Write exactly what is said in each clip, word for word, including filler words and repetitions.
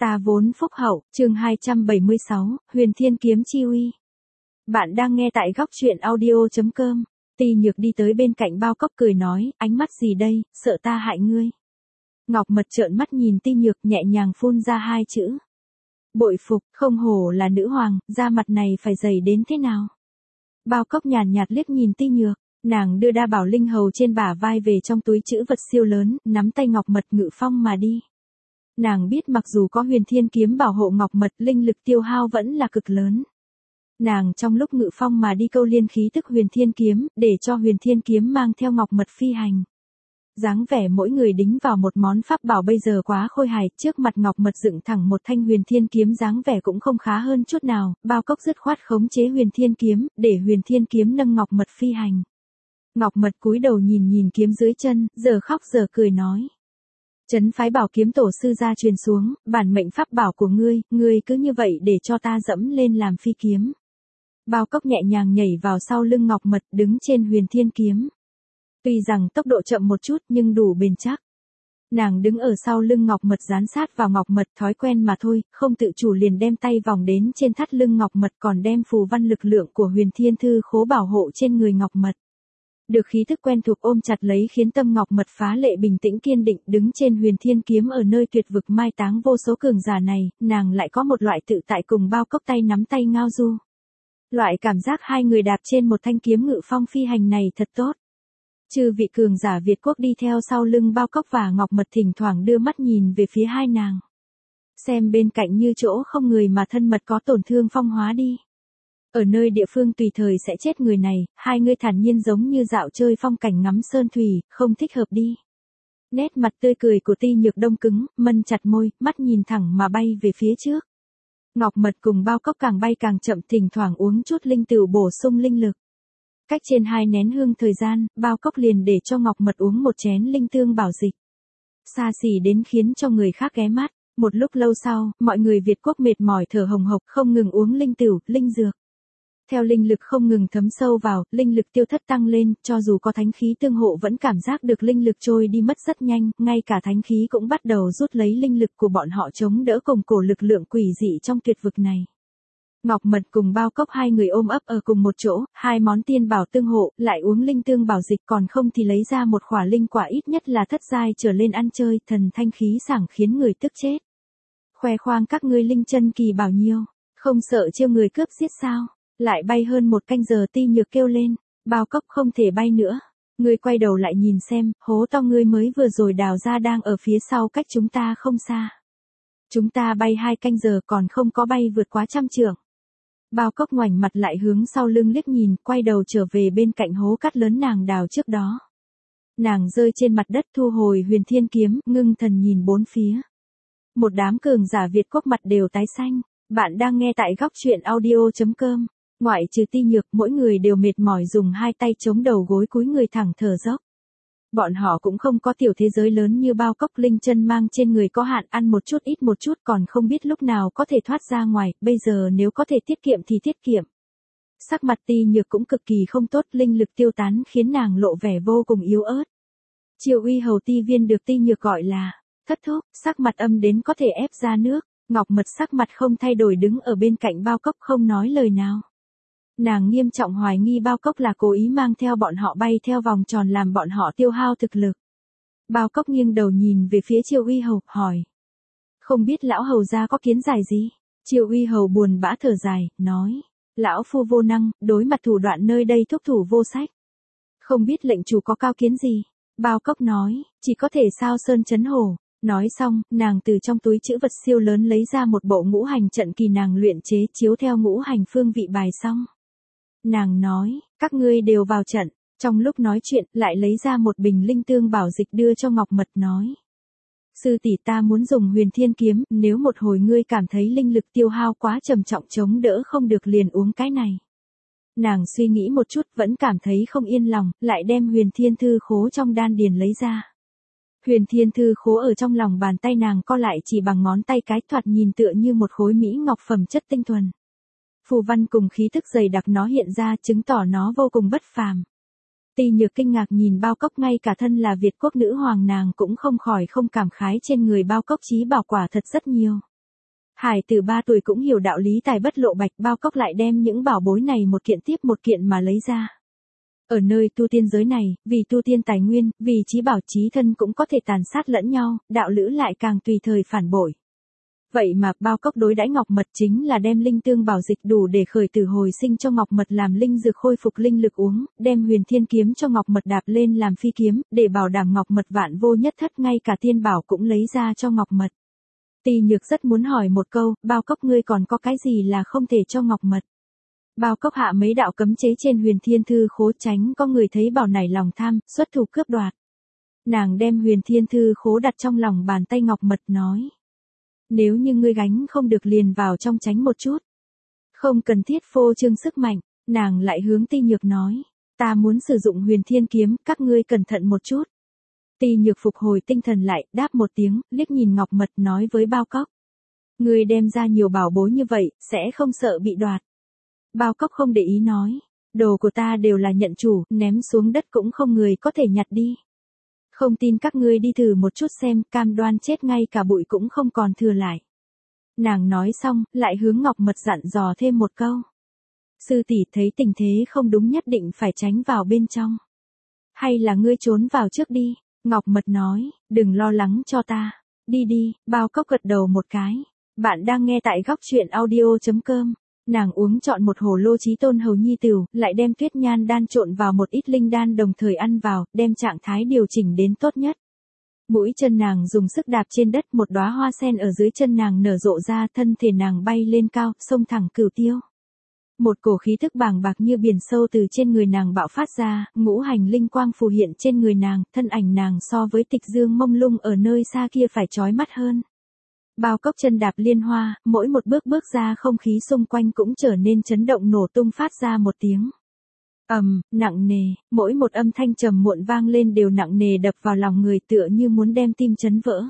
Ta vốn phúc hậu, chương hai trăm bảy mươi sáu, Huyền Thiên Kiếm chi uy. Bạn đang nghe tại góc truyện audio chấm com. Ti Nhược đi tới bên cạnh bao cốc cười nói, ánh mắt gì đây, sợ ta hại ngươi. Ngọc Mật trợn mắt nhìn Ti Nhược nhẹ nhàng phun ra hai chữ. Bội phục, không hổ là nữ hoàng, da mặt này phải dày đến thế nào. Bao cốc nhàn nhạt liếc nhìn Ti Nhược, nàng đưa đa bảo linh hầu trên bả vai về trong túi chữ vật siêu lớn, nắm tay Ngọc Mật ngự phong mà đi. Nàng biết mặc dù có Huyền Thiên Kiếm bảo hộ Ngọc Mật, linh lực tiêu hao vẫn là cực lớn. Nàng trong lúc ngự phong mà đi câu liên khí tức Huyền Thiên Kiếm, để cho Huyền Thiên Kiếm mang theo Ngọc Mật phi hành. Dáng vẻ mỗi người đính vào một món pháp bảo bây giờ quá khôi hài, trước mặt Ngọc Mật dựng thẳng một thanh Huyền Thiên Kiếm, dáng vẻ cũng không khá hơn chút nào, bao cốc dứt khoát khống chế Huyền Thiên Kiếm, để Huyền Thiên Kiếm nâng Ngọc Mật phi hành. Ngọc Mật cúi đầu nhìn nhìn kiếm dưới chân, giờ khóc giờ cười nói. Trấn phái bảo kiếm tổ sư ra truyền xuống, bản mệnh pháp bảo của ngươi, ngươi cứ như vậy để cho ta dẫm lên làm phi kiếm. Bao cốc nhẹ nhàng nhảy vào sau lưng Ngọc Mật, đứng trên Huyền Thiên Kiếm. Tuy rằng tốc độ chậm một chút nhưng đủ bền chắc. Nàng đứng ở sau lưng Ngọc Mật dán sát vào Ngọc Mật, thói quen mà thôi, không tự chủ liền đem tay vòng đến trên thắt lưng Ngọc Mật, còn đem phù văn lực lượng của Huyền Thiên Thư khố bảo hộ trên người Ngọc Mật. Được khí thức quen thuộc ôm chặt lấy khiến tâm Ngọc Mật phá lệ bình tĩnh kiên định, đứng trên Huyền Thiên Kiếm ở nơi tuyệt vực mai táng vô số cường giả này, nàng lại có một loại tự tại cùng bao cốc tay nắm tay ngao du. Loại cảm giác hai người đạp trên một thanh kiếm ngự phong phi hành này thật tốt. Chư vị cường giả Việt quốc đi theo sau lưng bao cốc và Ngọc Mật thỉnh thoảng đưa mắt nhìn về phía hai nàng. Xem bên cạnh như chỗ không người mà thân mật có tổn thương phong hóa đi. Ở nơi địa phương tùy thời sẽ chết người này, hai người thản nhiên giống như dạo chơi phong cảnh ngắm sơn thủy, không thích hợp đi. Nét mặt tươi cười của Ti Nhược đông cứng, mân chặt môi, mắt nhìn thẳng mà bay về phía trước. Ngọc Mật cùng bao cốc càng bay càng chậm, thỉnh thoảng uống chút linh tửu bổ sung linh lực. Cách trên hai nén hương thời gian, bao cốc liền để cho Ngọc Mật uống một chén linh tương bảo dịch. Xa xỉ đến khiến cho người khác ghé mắt. Một lúc lâu sau, mọi người Việt quốc mệt mỏi thở hồng hộc, không ngừng uống linh tửu, linh dược. Theo linh lực không ngừng thấm sâu vào, linh lực tiêu thất tăng lên, cho dù có thánh khí tương hộ vẫn cảm giác được linh lực trôi đi mất rất nhanh, ngay cả thánh khí cũng bắt đầu rút lấy linh lực của bọn họ chống đỡ cùng cổ lực lượng quỷ dị trong tuyệt vực này. Ngọc Mật cùng bao cốc hai người ôm ấp ở cùng một chỗ, hai món tiên bảo tương hộ, lại uống linh tương bảo dịch, còn không thì lấy ra một khỏa linh quả ít nhất là thất giai trở lên ăn chơi, thần thanh khí sảng khiến người tức chết. Khoe khoang các ngươi linh chân kỳ bảo nhiêu, không sợ chiêu người cướp giết sao? Lại bay hơn một canh giờ. Ti Nhược kêu lên, bao cốc không thể bay nữa. Ngươi quay đầu lại nhìn xem, hố to ngươi mới vừa rồi đào ra đang ở phía sau cách chúng ta không xa. Chúng ta bay hai canh giờ còn không có bay vượt quá trăm trượng. Bao cốc ngoảnh mặt lại hướng sau lưng liếc nhìn, quay đầu trở về bên cạnh hố cát lớn nàng đào trước đó. Nàng rơi trên mặt đất thu hồi Huyền Thiên Kiếm, ngưng thần nhìn bốn phía. Một đám cường giả Việt quốc mặt đều tái xanh. Bạn đang nghe tại góc truyện audio chấm com. Ngoại trừ Ti Nhược, mỗi người đều mệt mỏi dùng hai tay chống đầu gối cúi người thẳng thở dốc. Bọn họ cũng không có tiểu thế giới lớn như bao cốc, linh chân mang trên người có hạn, ăn một chút ít một chút còn không biết lúc nào có thể thoát ra ngoài, bây giờ nếu có thể tiết kiệm thì tiết kiệm. Sắc mặt Ti Nhược cũng cực kỳ không tốt, linh lực tiêu tán khiến nàng lộ vẻ vô cùng yếu ớt. Triều Uy hầu Ti Viên được Ti Nhược gọi là thất thúc, sắc mặt âm đến có thể ép ra nước. Ngọc Mật sắc mặt không thay đổi đứng ở bên cạnh bao cốc không nói lời nào. Nàng nghiêm trọng hoài nghi bao cốc là cố ý mang theo bọn họ bay theo vòng tròn làm bọn họ tiêu hao thực lực. Bao cốc nghiêng đầu nhìn về phía Triều Uy hầu, hỏi. Không biết lão hầu gia có kiến giải gì? Triều Uy hầu buồn bã thở dài, nói. Lão phu vô năng, đối mặt thủ đoạn nơi đây thúc thủ vô sách. Không biết lệnh chủ có cao kiến gì? Bao cốc nói, chỉ có thể sao sơn chấn hổ. Nói xong, nàng từ trong túi trữ vật siêu lớn lấy ra một bộ ngũ hành trận kỳ nàng luyện chế chiếu theo ngũ hành phương vị bài xong. Nàng nói, các ngươi đều vào trận. Trong lúc nói chuyện, lại lấy ra một bình linh tương bảo dịch đưa cho Ngọc Mật nói. Sư tỷ, ta muốn dùng Huyền Thiên Kiếm, nếu một hồi ngươi cảm thấy linh lực tiêu hao quá trầm trọng chống đỡ không được liền uống cái này. Nàng suy nghĩ một chút vẫn cảm thấy không yên lòng, lại đem Huyền Thiên Thư khố trong đan điền lấy ra. Huyền Thiên Thư khố ở trong lòng bàn tay nàng co lại chỉ bằng ngón tay cái, thoạt nhìn tựa như một khối mỹ ngọc phẩm chất tinh thuần. Phù văn cùng khí thức dày đặc nó hiện ra, chứng tỏ nó vô cùng bất phàm. Ti Nhược kinh ngạc nhìn bao cốc, ngay cả thân là Việt quốc nữ hoàng nàng cũng không khỏi không cảm khái trên người bao cốc chí bảo quả thật rất nhiều. Hải tử ba tuổi cũng hiểu đạo lý tài bất lộ bạch, Bao Cốc lại đem những bảo bối này một kiện tiếp một kiện mà lấy ra. Ở nơi tu tiên giới này, vì tu tiên tài nguyên, vì chí bảo chí thân cũng có thể tàn sát lẫn nhau, đạo lữ lại càng tùy thời phản bội. Vậy mà Bao Cốc đối đãi ngọc mật chính là đem linh tương bảo dịch đủ để khởi tử hồi sinh cho ngọc mật làm linh dược khôi phục linh lực uống, đem huyền thiên kiếm cho ngọc mật đạp lên làm phi kiếm, để bảo đảm ngọc mật vạn vô nhất thất, ngay cả tiên bảo cũng lấy ra cho ngọc mật. Tỳ Nhược rất muốn hỏi một câu, Bao Cốc ngươi còn có cái gì là không thể cho ngọc mật? Bao Cốc hạ mấy đạo cấm chế trên huyền thiên thư khố, tránh có người thấy bảo nảy lòng tham, xuất thủ cướp đoạt. Nàng đem huyền thiên thư khố đặt trong lòng bàn tay ngọc mật nói. Nếu như ngươi gánh không được liền vào trong tránh một chút. Không cần thiết phô trương sức mạnh, nàng lại hướng Tỳ Nhược nói. Ta muốn sử dụng huyền thiên kiếm, các ngươi cẩn thận một chút. Tỳ Nhược phục hồi tinh thần lại, đáp một tiếng, liếc nhìn ngọc mật nói với Bao Cốc. Ngươi đem ra nhiều bảo bối như vậy, sẽ không sợ bị đoạt. Bao Cốc không để ý nói. Đồ của ta đều là nhận chủ, ném xuống đất cũng không người có thể nhặt đi. Không tin các ngươi đi thử một chút xem, cam đoan chết ngay cả bụi cũng không còn thừa lại. Nàng nói xong, lại hướng ngọc mật dặn dò thêm một câu. Sư tỷ thấy tình thế không đúng nhất định phải tránh vào bên trong. Hay là ngươi trốn vào trước đi, ngọc mật nói, đừng lo lắng cho ta. Đi đi, Bao Cốc gật đầu một cái. Bạn đang nghe tại góc truyện audio chấm com. Nàng uống trọn một hồ lô chí tôn hầu nhi tửu, lại đem tuyết nhan đan trộn vào một ít linh đan đồng thời ăn vào, đem trạng thái điều chỉnh đến tốt nhất. Mũi chân nàng dùng sức đạp trên đất, một đóa hoa sen ở dưới chân nàng nở rộ ra, thân thể nàng bay lên cao, xông thẳng cửu tiêu. Một cổ khí thức bàng bạc như biển sâu từ trên người nàng bạo phát ra, ngũ hành linh quang phù hiện trên người nàng, thân ảnh nàng so với Tịch Dương mông lung ở nơi xa kia phải chói mắt hơn. Bao Cốc chân đạp liên hoa, mỗi một bước bước ra không khí xung quanh cũng trở nên chấn động nổ tung phát ra một tiếng. Ầm, nặng nề, mỗi một âm thanh trầm muộn vang lên đều nặng nề đập vào lòng người tựa như muốn đem tim chấn vỡ.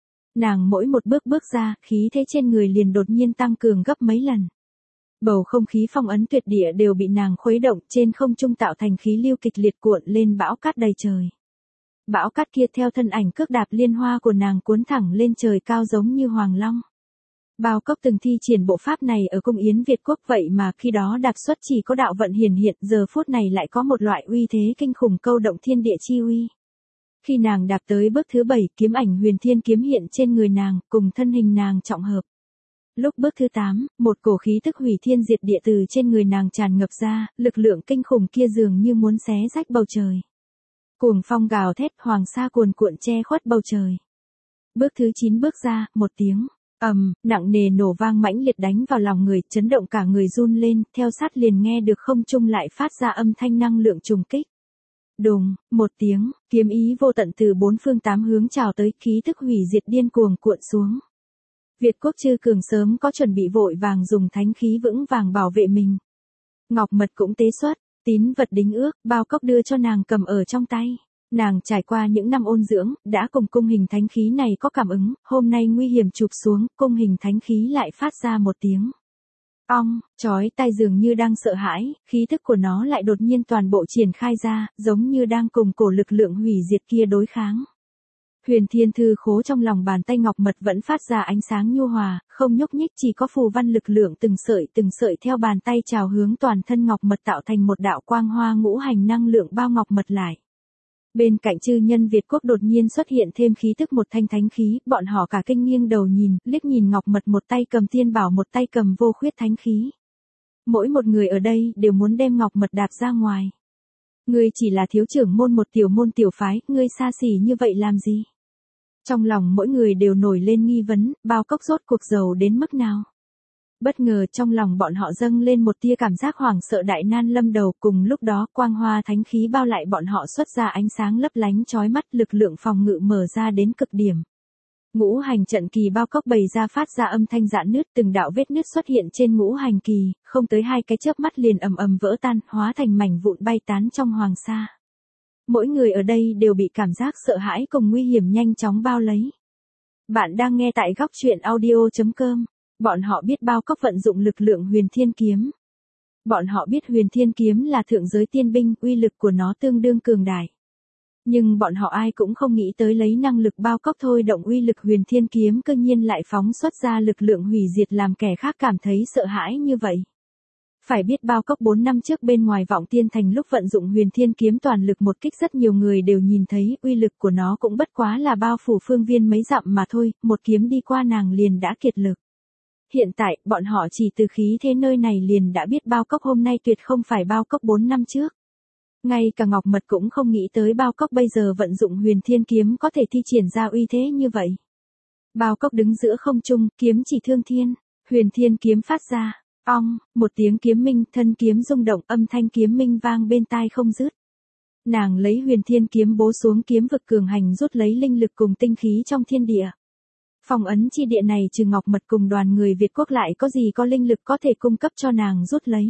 Nàng mỗi một bước bước ra, khí thế trên người liền đột nhiên tăng cường gấp mấy lần. Bầu không khí phong ấn tuyệt địa đều bị nàng khuấy động, trên không trung tạo thành khí lưu kịch liệt cuộn lên bão cát đầy trời. Bão cát kia theo thân ảnh cước đạp liên hoa của nàng cuốn thẳng lên trời cao giống như hoàng long. Bao Cốc từng thi triển bộ pháp này ở cung Yến Việt Quốc, vậy mà khi đó đạp xuất chỉ có đạo vận hiển hiện, giờ phút này lại có một loại uy thế kinh khủng câu động thiên địa chi uy. Khi nàng đạp tới bước thứ bảy, kiếm ảnh huyền thiên kiếm hiện trên người nàng, cùng thân hình nàng trọng hợp. Lúc bước thứ tám, một cổ khí tức hủy thiên diệt địa từ trên người nàng tràn ngập ra, lực lượng kinh khủng kia dường như muốn xé rách bầu trời. Cuồng phong gào thét, hoàng sa cuồn cuộn che khuất bầu trời. Bước thứ chín bước ra, một tiếng ầm, nặng nề nổ vang mãnh liệt đánh vào lòng người, chấn động cả người run lên, theo sát liền nghe được không trung lại phát ra âm thanh năng lượng trùng kích. Đùng, một tiếng, kiếm ý vô tận từ bốn phương tám hướng trào tới, khí tức hủy diệt điên cuồng cuộn xuống. Việt Quốc chư cường sớm có chuẩn bị vội vàng dùng thánh khí vững vàng bảo vệ mình. Ngọc mật cũng tế xuất, tín vật đính ước, Bao Cốc đưa cho nàng cầm ở trong tay. Nàng trải qua những năm ôn dưỡng, đã cùng cung hình thánh khí này có cảm ứng, hôm nay nguy hiểm chụp xuống, cung hình thánh khí lại phát ra một tiếng ong, chói tai dường như đang sợ hãi, khí thức của nó lại đột nhiên toàn bộ triển khai ra, giống như đang cùng cổ lực lượng hủy diệt kia đối kháng. Huyền thiên thư khố trong lòng bàn tay ngọc mật vẫn phát ra ánh sáng nhu hòa, không nhúc nhích, chỉ có phù văn lực lượng từng sợi từng sợi theo bàn tay trào hướng toàn thân ngọc mật tạo thành một đạo quang hoa ngũ hành năng lượng bao ngọc mật lại. Bên cạnh chư nhân Việt Quốc đột nhiên xuất hiện thêm khí tức một thanh thánh khí, bọn họ cả kinh nghiêng đầu nhìn, liếc nhìn ngọc mật một tay cầm tiên bảo một tay cầm vô khuyết thánh khí. Mỗi một người ở đây đều muốn đem ngọc mật đạp ra ngoài. Ngươi chỉ là thiếu trưởng môn một tiểu môn tiểu phái, ngươi xa xỉ như vậy làm gì? Trong lòng mỗi người đều nổi lên nghi vấn, Bao Cốc rốt cuộc giàu đến mức nào? Bất ngờ trong lòng bọn họ dâng lên một tia cảm giác hoảng sợ đại nan lâm đầu, cùng lúc đó quang hoa thánh khí bao lại bọn họ xuất ra ánh sáng lấp lánh chói mắt, lực lượng phòng ngự mở ra đến cực điểm. Ngũ hành trận kỳ Bao Cốc bày ra phát ra âm thanh rạn nứt, từng đạo vết nứt xuất hiện trên ngũ hành kỳ, không tới hai cái chớp mắt liền ầm ầm vỡ tan, hóa thành mảnh vụn bay tán trong hoàng sa. Mỗi người ở đây đều bị cảm giác sợ hãi cùng nguy hiểm nhanh chóng bao lấy. Bạn đang nghe tại góc truyện audio chấm com. Bọn họ biết Bao Cốc vận dụng lực lượng huyền thiên kiếm. Bọn họ biết huyền thiên kiếm là thượng giới tiên binh, uy lực của nó tương đương cường đại. Nhưng bọn họ ai cũng không nghĩ tới lấy năng lực bao cốc thôi động uy lực huyền thiên kiếm cơ nhiên lại phóng xuất ra lực lượng hủy diệt làm kẻ khác cảm thấy sợ hãi như vậy. Phải biết bao cốc bốn năm trước bên ngoài Vọng Tiên Thành lúc vận dụng huyền thiên kiếm toàn lực một kích rất nhiều người đều nhìn thấy uy lực của nó cũng bất quá là bao phủ phương viên mấy dặm mà thôi, một kiếm đi qua nàng liền đã kiệt lực. Hiện tại, bọn họ chỉ từ khí thế nơi này liền đã biết bao cốc hôm nay tuyệt không phải bao cốc bốn năm trước. Ngay cả Ngọc Mật cũng không nghĩ tới bao cốc bây giờ vận dụng huyền thiên kiếm có thể thi triển ra uy thế như vậy. Bao cốc đứng giữa không trung, kiếm chỉ thương thiên, huyền thiên kiếm phát ra, ong, một tiếng kiếm minh, thân kiếm rung động, âm thanh kiếm minh vang bên tai không dứt. Nàng lấy huyền thiên kiếm bố xuống kiếm vực cường hành rút lấy linh lực cùng tinh khí trong thiên địa. Phong ấn chi địa này trừ Ngọc Mật cùng đoàn người Việt quốc lại có gì có linh lực có thể cung cấp cho nàng rút lấy.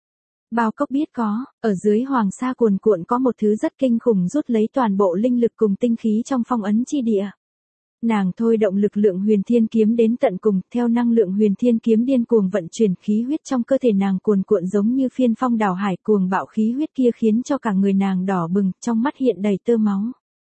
Bao cốc biết có, ở dưới hoàng sa cuồn cuộn có một thứ rất kinh khủng rút lấy toàn bộ linh lực cùng tinh khí trong phong ấn chi địa. Nàng thôi động lực lượng huyền thiên kiếm đến tận cùng, theo năng lượng huyền thiên kiếm điên cuồng vận chuyển khí huyết trong cơ thể nàng cuồn cuộn giống như phiên phong đảo hải cuồng bạo khí huyết kia khiến cho cả người nàng đỏ bừng, trong mắt hiện đầy tơ máu.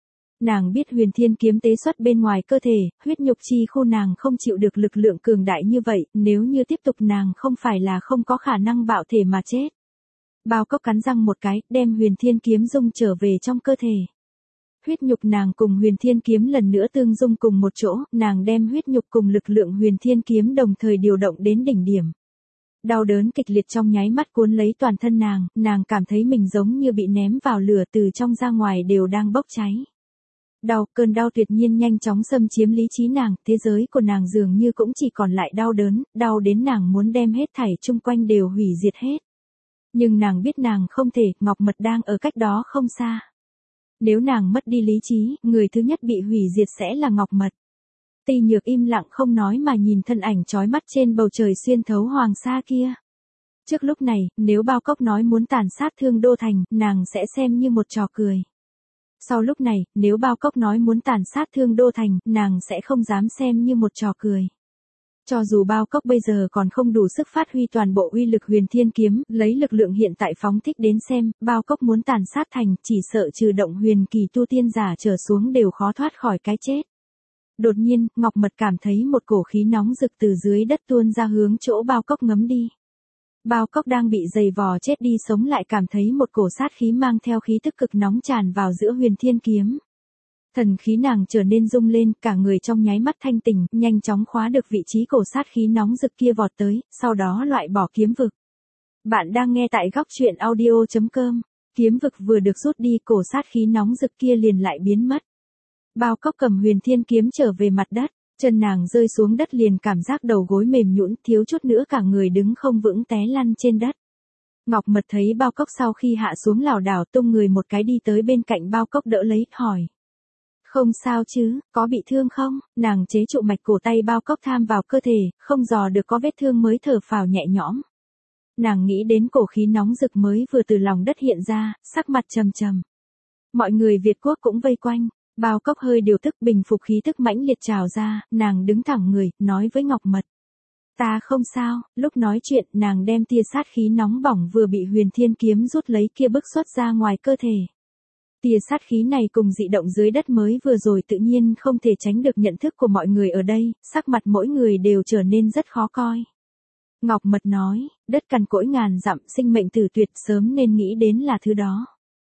Nàng biết huyền thiên kiếm tế xuất bên ngoài cơ thể, huyết nhục chi khu nàng không chịu được lực lượng cường đại như vậy, nếu như tiếp tục nàng không phải là không có khả năng bạo thể mà chết. Bao cốc cắn răng một cái, đem huyền thiên kiếm dung trở về trong cơ thể. Huyết nhục nàng cùng huyền thiên kiếm lần nữa tương dung cùng một chỗ, nàng đem huyết nhục cùng lực lượng huyền thiên kiếm đồng thời điều động đến đỉnh điểm. Đau đớn kịch liệt trong nháy mắt cuốn lấy toàn thân nàng, nàng cảm thấy mình giống như bị ném vào lửa từ trong ra ngoài đều đang bốc cháy. Đau, cơn đau tuyệt nhiên nhanh chóng xâm chiếm lý trí nàng, thế giới của nàng dường như cũng chỉ còn lại đau đớn, đau đến nàng muốn đem hết thảy chung quanh đều hủy diệt hết. Nhưng nàng biết nàng không thể, Ngọc Mật đang ở cách đó không xa. Nếu nàng mất đi lý trí, người thứ nhất bị hủy diệt sẽ là Ngọc Mật. Ti Nhược im lặng không nói mà nhìn thân ảnh chói mắt trên bầu trời xuyên thấu hoàng sa kia. Trước lúc này, nếu bao cốc nói muốn tàn sát Thương Đô Thành, nàng sẽ xem như một trò cười. Sau lúc này, nếu bao cốc nói muốn tàn sát Thương Đô Thành, nàng sẽ không dám xem như một trò cười. Cho dù bao cốc bây giờ còn không đủ sức phát huy toàn bộ uy lực huyền thiên kiếm, lấy lực lượng hiện tại phóng thích đến xem, bao cốc muốn tàn sát thành, chỉ sợ trừ động huyền kỳ tu tiên giả trở xuống đều khó thoát khỏi cái chết. Đột nhiên, Ngọc Mật cảm thấy một cổ khí nóng rực từ dưới đất tuôn ra hướng chỗ bao cốc ngấm đi. Bao cốc đang bị dày vò chết đi sống lại cảm thấy một cổ sát khí mang theo khí tức cực nóng tràn vào giữa huyền thiên kiếm. Thần khí nàng trở nên rung lên, cả người trong nháy mắt thanh tỉnh, nhanh chóng khóa được vị trí cổ sát khí nóng rực kia vọt tới, sau đó loại bỏ kiếm vực. Bạn đang nghe tại góc truyện audio chấm com, kiếm vực vừa được rút đi, cổ sát khí nóng rực kia liền lại biến mất. Bao cốc cầm huyền thiên kiếm trở về mặt đất, chân nàng rơi xuống đất liền cảm giác đầu gối mềm nhũn, thiếu chút nữa cả người đứng không vững té lăn trên đất. Ngọc Mật thấy bao cốc sau khi hạ xuống lảo đảo tung người một cái đi tới bên cạnh bao cốc đỡ lấy, hỏi. Không sao chứ, có bị thương không? Nàng chế trụ mạch cổ tay bao cốc tham vào cơ thể, không dò được có vết thương mới thở phào nhẹ nhõm. Nàng nghĩ đến cổ khí nóng rực mới vừa từ lòng đất hiện ra, sắc mặt trầm trầm. Mọi người Việt quốc cũng vây quanh, bao cốc hơi điều tức bình phục khí tức mãnh liệt trào ra, nàng đứng thẳng người, nói với Ngọc Mật. Ta không sao, lúc nói chuyện nàng đem tia sát khí nóng bỏng vừa bị huyền thiên kiếm rút lấy kia bức xuất ra ngoài cơ thể. Tia sát khí này cùng dị động dưới đất mới vừa rồi tự nhiên không thể tránh được nhận thức của mọi người ở đây, sắc mặt mỗi người đều trở nên rất khó coi. Ngọc Mật nói, đất cằn cỗi ngàn dặm sinh mệnh tử tuyệt sớm nên nghĩ đến là thứ đó.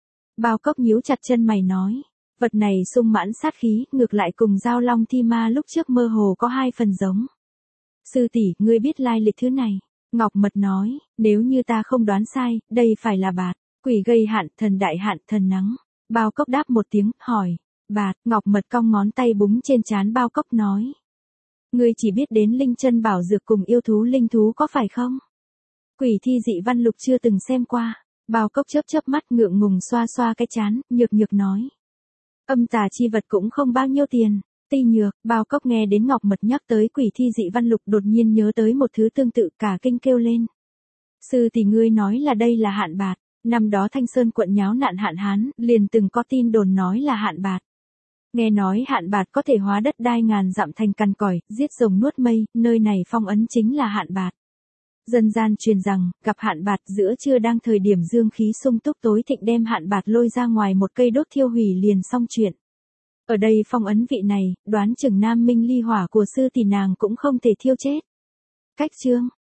Bao cốc nhíu chặt chân mày nói, vật này sung mãn sát khí, ngược lại cùng Giao Long Thi Ma lúc trước mơ hồ có hai phần giống. Sư tỷ, ngươi biết lai lịch thứ này. Ngọc Mật nói, nếu như ta không đoán sai, đây phải là bạt, quỷ gây hạn, thần đại hạn, thần nắng. Bao cốc đáp một tiếng, hỏi, bạt, Ngọc Mật cong ngón tay búng trên trán bao cốc nói. Ngươi chỉ biết đến linh chân bảo dược cùng yêu thú linh thú có phải không? Quỷ thi dị văn lục chưa từng xem qua. Bao cốc chớp chớp mắt ngượng ngùng xoa xoa cái trán, nhược nhược nói. Âm tà chi vật cũng không bao nhiêu tiền. Ti Nhược, bao cốc nghe đến Ngọc Mật nhắc tới quỷ thi dị văn lục đột nhiên nhớ tới một thứ tương tự, cả kinh kêu lên. Sư tỷ ngươi nói là đây là hạn bạt. Năm đó Thanh Sơn quận nháo nạn hạn hán, liền từng có tin đồn nói là hạn bạt. Nghe nói hạn bạt có thể hóa đất đai ngàn dặm thành cằn cỏi, giết rồng nuốt mây, nơi này phong ấn chính là hạn bạt. Dân gian truyền rằng, gặp hạn bạt giữa trưa đang thời điểm dương khí sung túc tối thịnh đem hạn bạt lôi ra ngoài một cây đốt thiêu hủy liền xong chuyện. Ở đây phong ấn vị này, đoán chừng nam minh ly hỏa của sư thì nàng cũng không thể thiêu chết. Cách chương